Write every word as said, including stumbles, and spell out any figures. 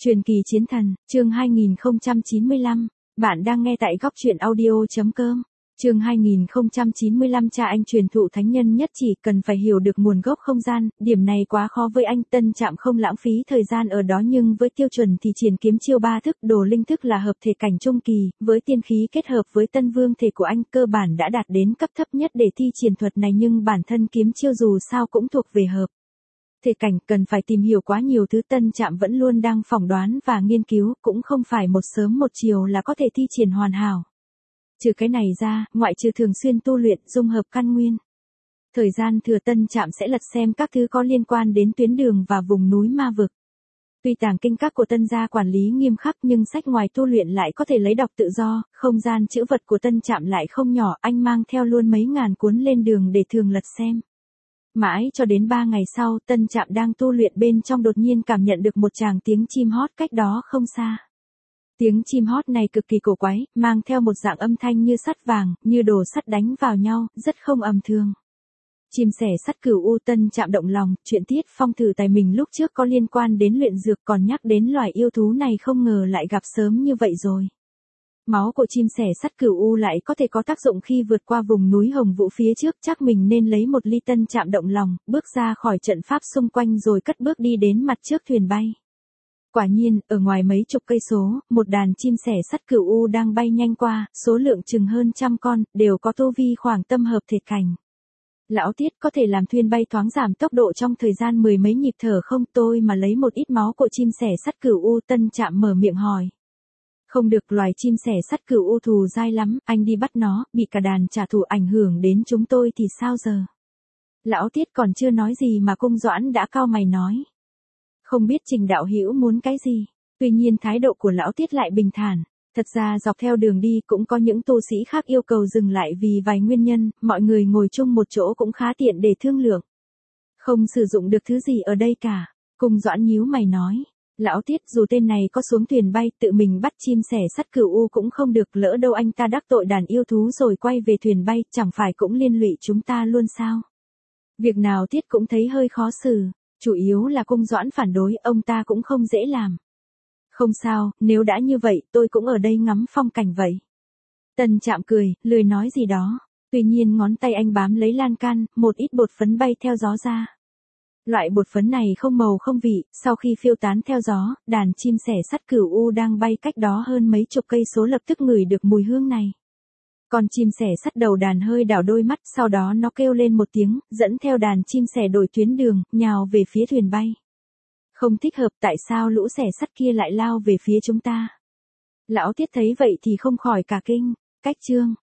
Truyền kỳ chiến thần, chương hai nghìn không trăm chín mươi lăm, bạn đang nghe tại góc truyện audio chấm com. Chương hai nghìn không trăm chín mươi lăm cha anh truyền thụ thánh nhân nhất chỉ cần phải hiểu được nguồn gốc không gian, điểm này quá khó với anh. Tân Trạm không lãng phí thời gian ở đó, nhưng với tiêu chuẩn thì triển kiếm chiêu ba thức đồ linh thức là hợp thể cảnh trung kỳ, với tiên khí kết hợp với tân vương thể của anh cơ bản đã đạt đến cấp thấp nhất để thi triển thuật này, nhưng bản thân kiếm chiêu dù sao cũng thuộc về hợp thể cảnh, cần phải tìm hiểu quá nhiều thứ. Tân Trạm vẫn luôn đang phỏng đoán và nghiên cứu, cũng không phải một sớm một chiều là có thể thi triển hoàn hảo. Trừ cái này ra, ngoại trừ thường xuyên tu luyện dung hợp căn nguyên, thời gian thừa Tân Trạm sẽ lật xem các thứ có liên quan đến tuyến đường và vùng núi ma vực. Tuy tàng kinh các của Tân gia quản lý nghiêm khắc, nhưng sách ngoài tu luyện lại có thể lấy đọc tự do. Không gian chữ vật của Tân Trạm lại không nhỏ, anh mang theo luôn mấy ngàn cuốn lên đường để thường lật xem. Mãi cho đến ba ngày sau, Tân Trạm đang tu luyện bên trong đột nhiên cảm nhận được một tràng tiếng chim hót cách đó không xa. Tiếng chim hót này cực kỳ cổ quái, mang theo một dạng âm thanh như sắt vàng, như đồ sắt đánh vào nhau, rất không ầm thường. Chim sẻ sắt cửu u. Tân Trạm động lòng, chuyện Tiết Phong thử tài mình lúc trước có liên quan đến luyện dược, còn nhắc đến loài yêu thú này không ngờ lại gặp sớm như vậy rồi. Máu của chim sẻ sắt cửu u lại có thể có tác dụng khi vượt qua vùng núi Hồng Vũ phía trước, chắc mình nên lấy một ly. Tân Trạm động lòng, bước ra khỏi trận pháp xung quanh rồi cất bước đi đến mặt trước thuyền bay. Quả nhiên, ở ngoài mấy chục cây số, một đàn chim sẻ sắt cửu u đang bay nhanh qua, số lượng chừng hơn trăm con, đều có tu vi khoảng tâm hợp thể cảnh. Lão Tiết, có thể làm thuyền bay thoáng giảm tốc độ trong thời gian mười mấy nhịp thở không? Tôi mà lấy một ít máu của chim sẻ sắt cửu u. Tân Trạm mở miệng hỏi. Không được, loài chim sẻ sắt cửu u thù dai lắm, anh đi bắt nó, bị cả đàn trả thù ảnh hưởng đến chúng tôi thì sao giờ? Lão Tiết còn chưa nói gì mà Cung Doãn đã cau mày nói. Không biết Trình đạo hữu muốn cái gì? Tuy nhiên thái độ của Lão Tiết lại bình thản. Thật ra dọc theo đường đi cũng có những tu sĩ khác yêu cầu dừng lại vì vài nguyên nhân, mọi người ngồi chung một chỗ cũng khá tiện để thương lượng. Không sử dụng được thứ gì ở đây cả. Cung Doãn nhíu mày nói. Lão Tiết, dù tên này có xuống thuyền bay tự mình bắt chim sẻ sắt cửu u cũng không được, lỡ đâu anh ta đắc tội đàn yêu thú rồi quay về thuyền bay, chẳng phải cũng liên lụy chúng ta luôn sao? Việc nào Tiết cũng thấy hơi khó xử, chủ yếu là Cung Doãn phản đối, ông ta cũng không dễ làm. Không sao, nếu đã như vậy, tôi cũng ở đây ngắm phong cảnh vậy. Tân Trạm cười, lười nói gì đó. Tuy nhiên ngón tay anh bám lấy lan can, một ít bột phấn bay theo gió ra. Loại bột phấn này không màu không vị, sau khi phiêu tán theo gió, đàn chim sẻ sắt cửu u đang bay cách đó hơn mấy chục cây số lập tức ngửi được mùi hương này. Con chim sẻ sắt đầu đàn hơi đảo đôi mắt, sau đó nó kêu lên một tiếng, dẫn theo đàn chim sẻ đổi tuyến đường, nhào về phía thuyền bay. Không thích hợp, tại sao lũ sẻ sắt kia lại lao về phía chúng ta? Lão Tiết thấy vậy thì không khỏi cả kinh. Cách chương,